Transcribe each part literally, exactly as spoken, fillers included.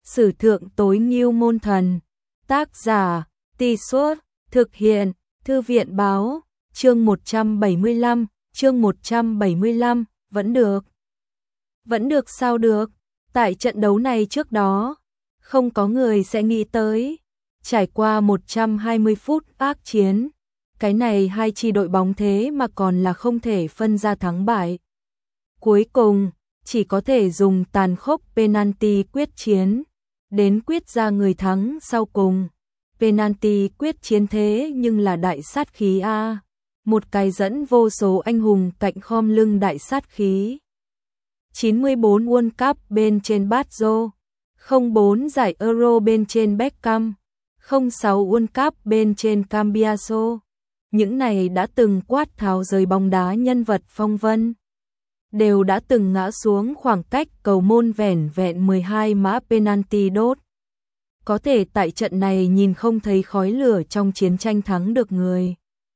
Sử thượng tối ngưu môn thần. Tác giả, Tì Suốt, thực hiện, Thư viện báo, chương một trăm bảy mươi lăm, chương một trăm bảy mươi lăm, vẫn được. Vẫn được sao được, tại trận đấu này trước đó, không có người sẽ nghĩ tới. Trải qua một trăm hai mươi phút ác chiến, cái này hai chi đội bóng thế mà còn là không thể phân ra thắng bại. Cuối cùng, chỉ có thể dùng tàn khốc penalty quyết chiến, đến quyết ra người thắng sau cùng. Penalty quyết chiến thế nhưng là đại sát khí a, một cái dẫn vô số anh hùng cạnh khom lưng đại sát khí. chín mươi bốn World Cup bên trên Baggio, không bốn giải Euro bên trên Beckham, không sáu World Cup bên trên Cambiaso. Những này đã từng quát tháo rời bóng đá nhân vật phong vân, đều đã từng ngã xuống khoảng cách cầu môn vẻn vẹn mười hai mã penalty đốt. Có thể tại trận này nhìn không thấy khói lửa trong chiến tranh thắng được người.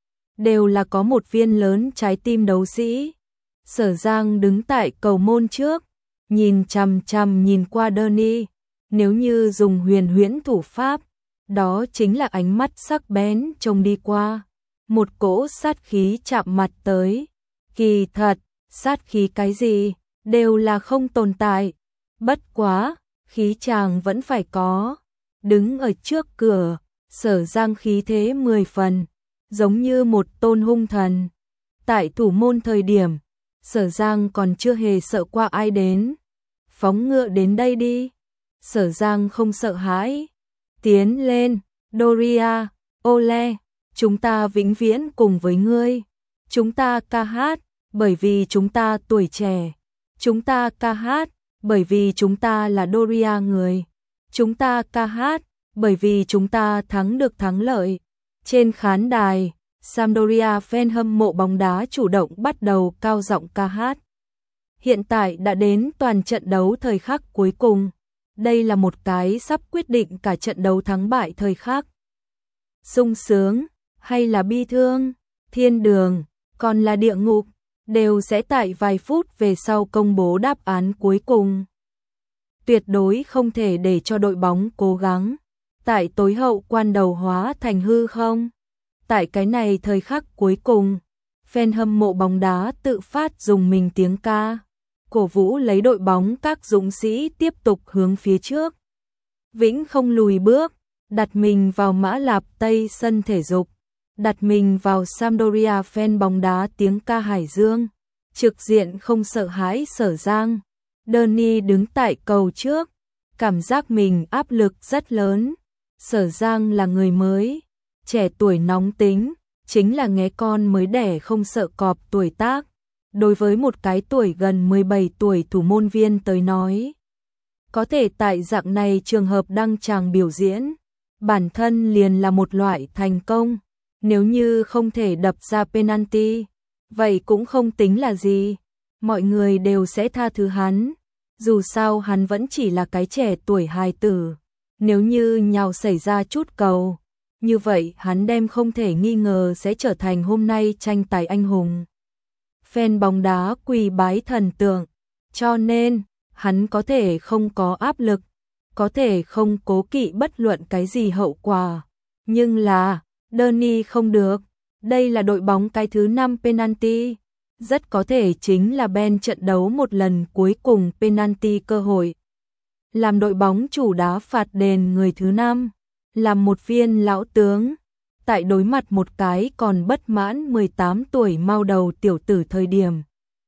Đều là có một viên lớn trái tim đấu sĩ. Sở Giang đứng tại cầu môn trước, nhìn chằm chằm nhìn qua Donny. Nếu như dùng huyền huyễn thủ pháp, đó chính là ánh mắt sắc bén trông đi qua. Một cỗ sát khí chạm mặt tới. Kỳ thật, sát khí cái gì, đều là không tồn tại. Bất quá, khí chàng vẫn phải có. Đứng ở trước cửa, Sở Giang khí thế mười phần, giống như một tôn hung thần. Tại thủ môn thời điểm, Sở Giang còn chưa hề sợ qua ai đến. Phóng ngựa đến đây đi. Sở Giang không sợ hãi. Tiến lên, Doria, Ole, chúng ta vĩnh viễn cùng với ngươi. Chúng ta ca hát, bởi vì chúng ta tuổi trẻ. Chúng ta ca hát, bởi vì chúng ta là Doria người. Chúng ta ca hát, bởi vì chúng ta thắng được thắng lợi. Trên khán đài, Sampdoria fan hâm mộ bóng đá chủ động bắt đầu cao giọng ca hát. Hiện tại đã đến toàn trận đấu thời khắc cuối cùng. Đây là một cái sắp quyết định cả trận đấu thắng bại thời khắc. Sung sướng, hay là bi thương, thiên đường, còn là địa ngục, đều sẽ tại vài phút về sau công bố đáp án cuối cùng. Tuyệt đối không thể để cho đội bóng cố gắng tại tối hậu quan đầu hóa thành hư không. Tại cái này thời khắc cuối cùng, fan hâm mộ bóng đá tự phát dùng mình tiếng ca, cổ vũ lấy đội bóng các dũng sĩ tiếp tục hướng phía trước. Vĩnh không lùi bước, đặt mình vào Mã Lạp Tây sân thể dục, đặt mình vào Sampdoria fan bóng đá tiếng ca Hải Dương, trực diện không sợ hãi Sở Giang. Donny đứng tại cầu trước, cảm giác mình áp lực rất lớn. Sở Giang là người mới, trẻ tuổi nóng tính, chính là nghé con mới đẻ không sợ cọp tuổi tác. Đối với một cái tuổi gần mười bảy tuổi thủ môn viên tới nói, có thể tại dạng này trường hợp đăng tràng biểu diễn, bản thân liền là một loại thành công. Nếu như không thể đập ra penalty, vậy cũng không tính là gì. Mọi người đều sẽ tha thứ hắn. Dù sao hắn vẫn chỉ là cái trẻ tuổi hài tử. Nếu như nhào xảy ra chút cầu, như vậy hắn đem không thể nghi ngờ sẽ trở thành hôm nay tranh tài anh hùng. Fan bóng đá quỳ bái thần tượng, cho nên hắn có thể không có áp lực, có thể không cố kỵ bất luận cái gì hậu quả. Nhưng là, Donny không được, đây là đội bóng cái thứ năm penalty. Rất có thể chính là Ben trận đấu một lần cuối cùng penalty cơ hội. Làm đội bóng chủ đá phạt đền người thứ năm, làm một viên lão tướng, tại đối mặt một cái còn bất mãn mười tám tuổi mau đầu tiểu tử thời điểm.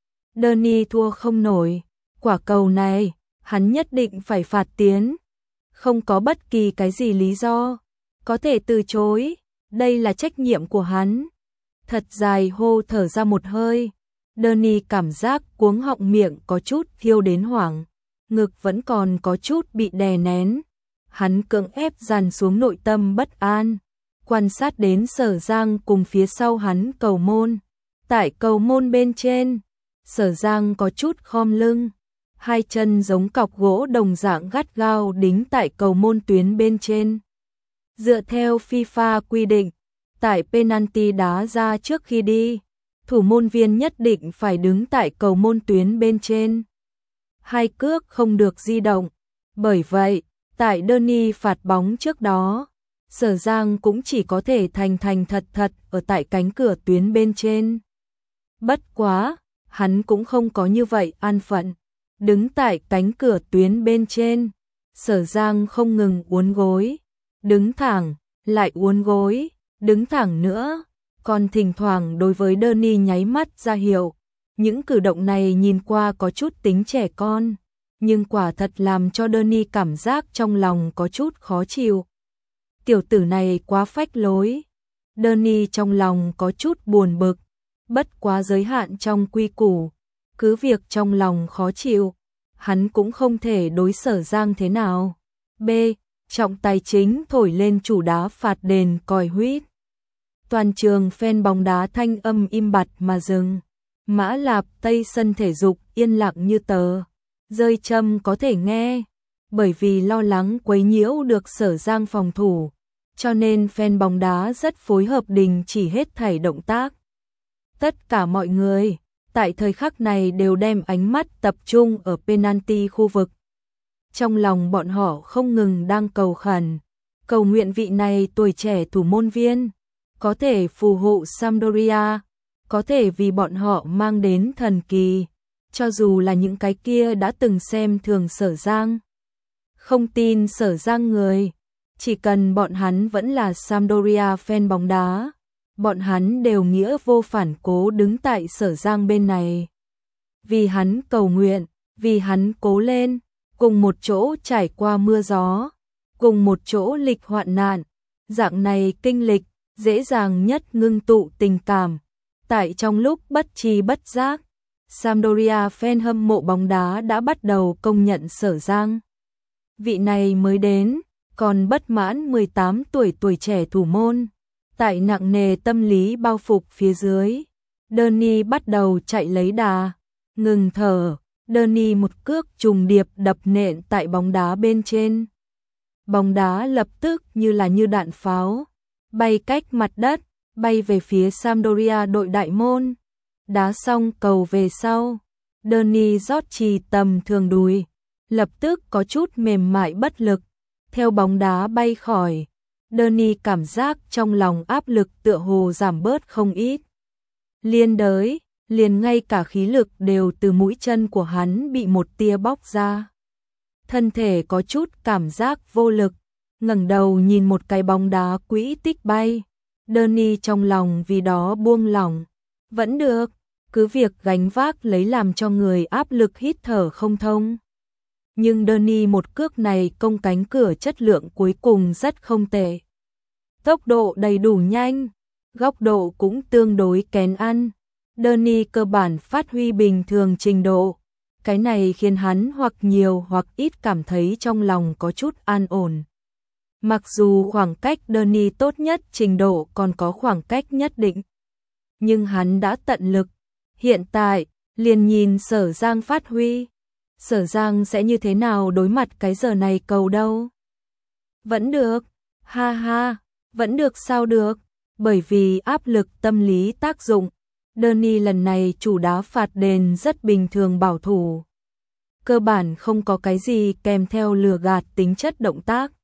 Donny thua không nổi, quả cầu này, hắn nhất định phải phạt tiến. Không có bất kỳ cái gì lý do, có thể từ chối, đây là trách nhiệm của hắn. Thật dài hô thở ra một hơi. Donny cảm giác cuống họng miệng có chút thiêu đến hoảng, ngực vẫn còn có chút bị đè nén. Hắn cưỡng ép dằn xuống nội tâm bất an, quan sát đến Sở Giang cùng phía sau hắn cầu môn. Tại cầu môn bên trên, Sở Giang có chút khom lưng, hai chân giống cọc gỗ đồng dạng gắt gao đính tại cầu môn tuyến bên trên. Dựa theo FIFA quy định, tại penalty đá ra trước khi đi, thủ môn viên nhất định phải đứng tại cầu môn tuyến bên trên. Hai cước không được di động. Bởi vậy, Tại Donny phạt bóng trước đó, Sở Giang cũng chỉ có thể thành thành thật thật ở tại cánh cửa tuyến bên trên. Bất quá, hắn cũng không có như vậy an phận. Đứng tại cánh cửa tuyến bên trên, Sở Giang không ngừng uốn gối, đứng thẳng, lại uốn gối, đứng thẳng nữa, còn thỉnh thoảng đối với Donny nháy mắt ra hiệu. Những cử động này nhìn qua có chút tính trẻ con, nhưng quả thật làm cho Donny cảm giác trong lòng có chút khó chịu. Tiểu tử này quá phách lối. Donny trong lòng có chút buồn bực, bất quá giới hạn trong quy củ, cứ việc trong lòng khó chịu, hắn cũng không thể đối Sở Giang thế nào. B. Trọng tài chính thổi lên chủ đá phạt đền còi huýt. Toàn trường fan bóng đá thanh âm im bặt mà dừng. Mã Lạp Tây sân thể dục yên lặng như tờ. Rơi châm có thể nghe, bởi vì lo lắng quấy nhiễu được Sở Giang phòng thủ, cho nên fan bóng đá rất phối hợp đình chỉ hết thảy động tác. Tất cả mọi người tại thời khắc này đều đem ánh mắt tập trung ở penalty khu vực. Trong lòng bọn họ không ngừng đang cầu khẩn, cầu nguyện vị này tuổi trẻ thủ môn viên có thể phù hộ Sampdoria, có thể vì bọn họ mang đến thần kỳ, cho dù là những cái kia đã từng xem thường Sở Giang. Không tin Sở Giang người, chỉ cần bọn hắn vẫn là Sampdoria fan bóng đá, bọn hắn đều nghĩa vô phản cố đứng tại Sở Giang bên này. Vì hắn cầu nguyện, vì hắn cố lên, cùng một chỗ trải qua mưa gió, cùng một chỗ lịch hoạn nạn, dạng này kinh lịch, dễ dàng nhất ngưng tụ tình cảm. Tại trong lúc bất tri bất giác, Sampdoria fan hâm mộ bóng đá đã bắt đầu công nhận Sở Giang. Vị này mới đến, còn bất mãn mười tám tuổi tuổi trẻ thủ môn. Tại nặng nề tâm lý bao phục phía dưới, Donny bắt đầu chạy lấy đà, ngừng thở, Donny một cước trùng điệp đập nện tại bóng đá bên trên. Bóng đá lập tức như là như đạn pháo, bay cách mặt đất, bay về phía Sampdoria đội đại môn. Đá xong cầu về sau, Donny rót trì tầm thường đùi, lập tức có chút mềm mại bất lực, theo bóng đá bay khỏi. Donny cảm giác trong lòng áp lực tựa hồ giảm bớt không ít. Liên đới, liền ngay cả khí lực đều từ mũi chân của hắn bị một tia bóc ra. Thân thể có chút cảm giác vô lực, ngẩng đầu nhìn một cái bóng đá quỹ tích bay. Donny trong lòng vì đó buông lỏng. Vẫn được, cứ việc gánh vác lấy làm cho người áp lực hít thở không thông. Nhưng Donny một cước này công cánh cửa chất lượng cuối cùng rất không tệ. Tốc độ đầy đủ nhanh, góc độ cũng tương đối kén ăn. Donny cơ bản phát huy bình thường trình độ. Cái này khiến hắn hoặc nhiều hoặc ít cảm thấy trong lòng có chút an ổn. Mặc dù khoảng cách Donny tốt nhất trình độ còn có khoảng cách nhất định, nhưng hắn đã tận lực. Hiện tại, liền nhìn Sở Giang phát huy. Sở Giang sẽ như thế nào đối mặt cái giờ này cầu đâu? Vẫn được, ha ha, vẫn được sao được, bởi vì áp lực tâm lý tác dụng. Donny lần này chủ đá phạt đền rất bình thường bảo thủ. Cơ bản không có cái gì kèm theo lừa gạt tính chất động tác.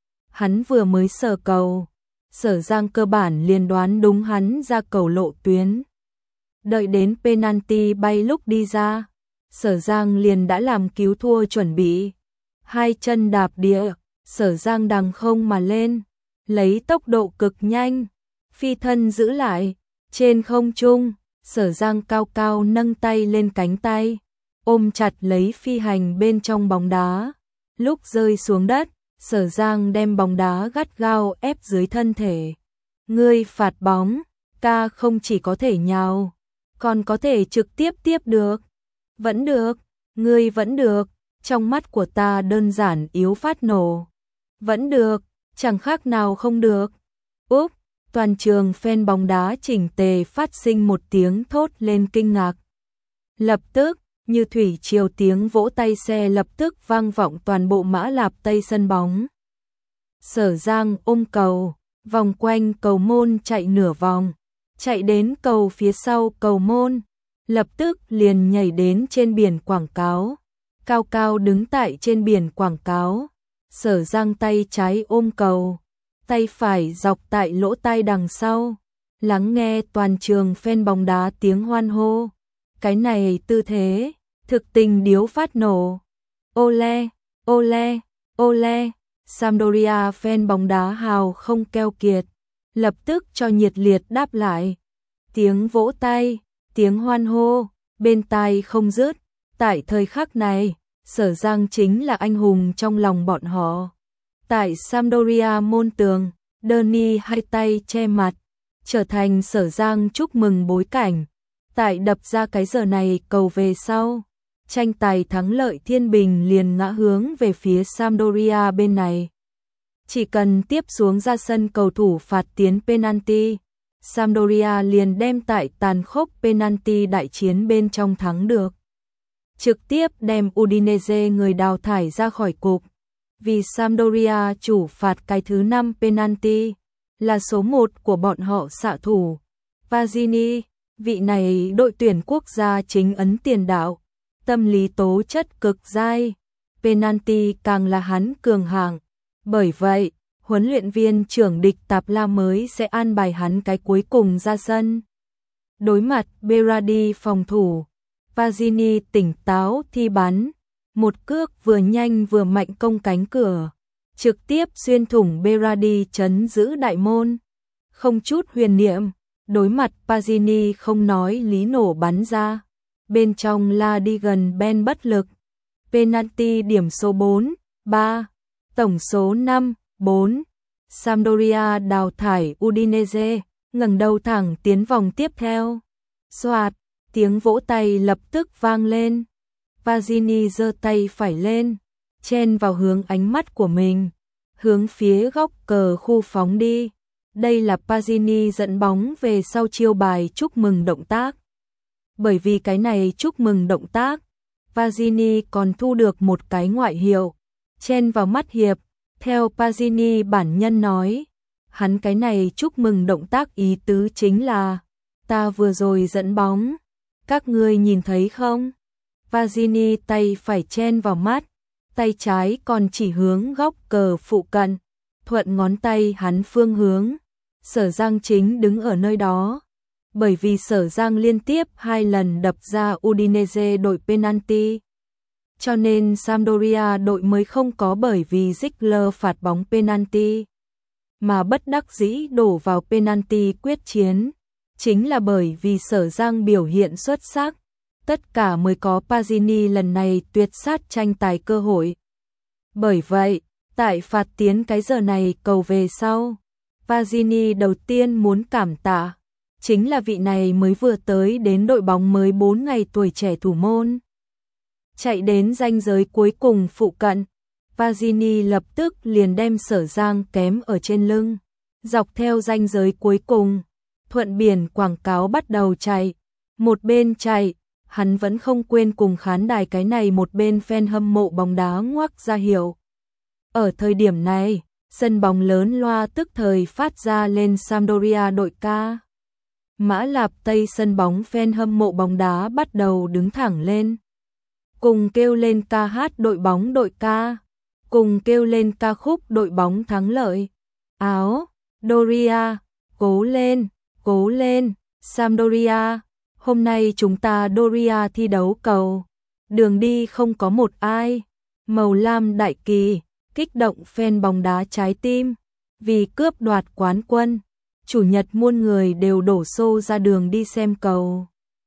Hắn vừa mới sờ cầu, Sở Giang cơ bản liền đoán đúng hắn ra cầu lộ tuyến. Đợi đến penalty bay lúc đi ra, Sở Giang liền đã làm cứu thua chuẩn bị. Hai chân đạp địa, Sở Giang đằng không mà lên, lấy tốc độ cực nhanh, phi thân giữ lại, trên không trung, Sở Giang cao cao nâng tay lên cánh tay, ôm chặt lấy phi hành bên trong bóng đá. Lúc rơi xuống đất, Sở Giang đem bóng đá gắt gao ép dưới thân thể. Ngươi phạt bóng, ca không chỉ có thể nhào, còn có thể trực tiếp tiếp được. Vẫn được, ngươi vẫn được, trong mắt của ta đơn giản yếu phát nổ. Vẫn được, chẳng khác nào không được. Úp, toàn trường fan bóng đá chỉnh tề phát sinh một tiếng thốt lên kinh ngạc. Lập tức, như thủy triều tiếng vỗ tay xe lập tức vang vọng toàn bộ Mã Lạp Tây sân bóng. Sở Giang ôm cầu, vòng quanh cầu môn chạy nửa vòng, chạy đến cầu phía sau cầu môn, lập tức liền nhảy đến trên biển quảng cáo, cao cao đứng tại trên biển quảng cáo, Sở Giang tay trái ôm cầu, tay phải dọc tại lỗ tai đằng sau, lắng nghe toàn trường fan bóng đá tiếng hoan hô. Cái này tư thế, thực tình điếu phát nổ. Ole, ole, ole, Sampdoria fan bóng đá hào không keo kiệt, lập tức cho nhiệt liệt đáp lại. Tiếng vỗ tay, tiếng hoan hô, bên tai không dứt. Tại thời khắc này, Sở Giang chính là anh hùng trong lòng bọn họ. Tại Sampdoria môn tường, Đeni hai tay che mặt, trở thành Sở Giang chúc mừng bối cảnh. Tại đập ra cái giờ này cầu về sau, tranh tài thắng lợi thiên bình liền ngã hướng về phía Sampdoria bên này. Chỉ cần tiếp xuống ra sân cầu thủ phạt tiến penalty, Sampdoria liền đem tại tàn khốc penalty đại chiến bên trong thắng được. Trực tiếp đem Udinese người đào thải ra khỏi cục. Vì Sampdoria chủ phạt cái thứ năm penalty, là số một của bọn họ xạ thủ. Pazzini, vị này đội tuyển quốc gia chính ấn tiền đạo, tâm lý tố chất cực dai, penalty càng là hắn cường hạng. Bởi vậy, huấn luyện viên trưởng địch Tạp La mới sẽ an bài hắn cái cuối cùng ra sân. Đối mặt Berardi phòng thủ, Pazzini tỉnh táo thi bắn, một cước vừa nhanh vừa mạnh công cánh cửa, trực tiếp xuyên thủng Berardi chấn giữ đại môn. Không chút huyền niệm, đối mặt Pazzini không nói lý nổ bắn ra. Bên trong La đi gần Ben bất lực. Penalty điểm số bốn, ba, tổng số năm, bốn. Sampdoria đào thải Udinese, ngẩng đầu thẳng tiến vòng tiếp theo. Soạt, tiếng vỗ tay lập tức vang lên. Pazzini giơ tay phải lên, chen vào hướng ánh mắt của mình, hướng phía góc cờ khu phóng đi. Đây là Pazzini dẫn bóng về sau chiêu bài chúc mừng động tác. Bởi vì cái này chúc mừng động tác, Pazzini còn thu được một cái ngoại hiệu, chen vào mắt hiệp. Theo Pazzini bản nhân nói, hắn cái này chúc mừng động tác ý tứ chính là, ta vừa rồi dẫn bóng, các ngươi nhìn thấy không? Pazzini tay phải chen vào mắt, tay trái còn chỉ hướng góc cờ phụ cận, thuận ngón tay hắn phương hướng. Sở Giang chính đứng ở nơi đó, bởi vì Sở Giang liên tiếp hai lần đập ra Udinese đội penalty, cho nên Sampdoria đội mới không có bởi vì Ziegler phạt bóng penalty mà bất đắc dĩ đổ vào penalty quyết chiến. Chính là bởi vì Sở Giang biểu hiện xuất sắc, tất cả mới có Pazzini lần này tuyệt sát tranh tài cơ hội. Bởi vậy, tại phạt tiến cái giờ này cầu về sau, Pazzini đầu tiên muốn cảm tạ chính là vị này mới vừa tới đến đội bóng mới bốn ngày tuổi trẻ thủ môn. Chạy đến ranh giới cuối cùng phụ cận, Pazzini lập tức liền đem Sở Giang kém ở trên lưng, dọc theo ranh giới cuối cùng, thuận biển quảng cáo bắt đầu chạy. Một bên chạy, hắn vẫn không quên cùng khán đài cái này một bên fan hâm mộ bóng đá ngoắc ra hiệu. Ở thời điểm này, sân bóng lớn loa tức thời phát ra lên Sampdoria đội ca. Mã Lạp Tây sân bóng fan hâm mộ bóng đá bắt đầu đứng thẳng lên, cùng kêu lên ca hát đội bóng đội ca, cùng kêu lên ca khúc đội bóng thắng lợi. Áo, Doria, cố lên, cố lên, Sampdoria, hôm nay chúng ta Doria thi đấu cầu, đường đi không có một ai, màu lam đại kỳ, kích động fan bóng đá trái tim, vì cướp đoạt quán quân, chủ nhật muôn người đều đổ xô ra đường đi xem cầu.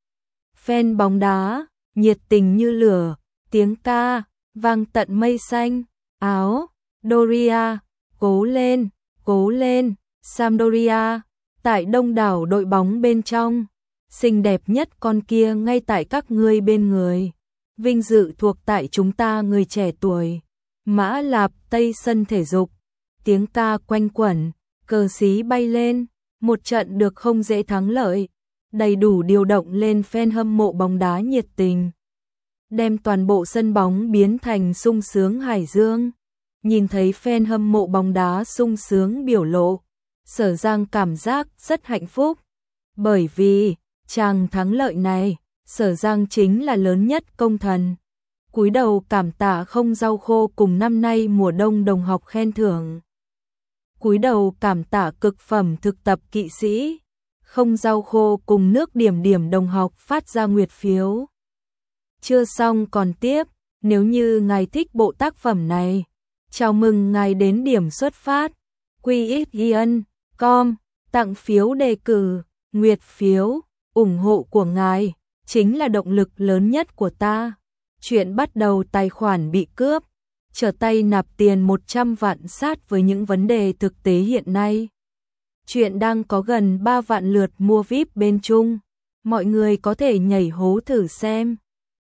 Fan bóng đá, nhiệt tình như lửa, tiếng ca, vang tận mây xanh, áo, Doria, cố lên, cố lên, Sampdoria, tại đông đảo đội bóng bên trong, xinh đẹp nhất con kia ngay tại các ngươi bên người, vinh dự thuộc tại chúng ta người trẻ tuổi. Mã Lạp Tây sân thể dục, tiếng ca quanh quẩn, cờ xí bay lên, một trận được không dễ thắng lợi, đầy đủ điều động lên fan hâm mộ bóng đá nhiệt tình, đem toàn bộ sân bóng biến thành sung sướng hải dương. Nhìn thấy fan hâm mộ bóng đá sung sướng biểu lộ, Sở Giang cảm giác rất hạnh phúc, bởi vì chàng thắng lợi này, Sở Giang chính là lớn nhất công thần. Cúi đầu cảm tạ Không Rau Khô cùng năm nay mùa đông đồng học khen thưởng. Cúi đầu cảm tạ cực phẩm thực tập kỵ sĩ, Không Rau Khô cùng nước điểm điểm đồng học phát ra nguyệt phiếu. Chưa xong còn tiếp, nếu như ngài thích bộ tác phẩm này, chào mừng ngài đến điểm xuất phát, quy ích chấm com, tặng phiếu đề cử, nguyệt phiếu, ủng hộ của ngài, chính là động lực lớn nhất của ta. Chuyện bắt đầu tài khoản bị cướp, trở tay nạp tiền một trăm vạn sát với những vấn đề thực tế hiện nay. Chuyện đang có gần ba vạn lượt mua víp bên Trung, mọi người có thể nhảy hố thử xem.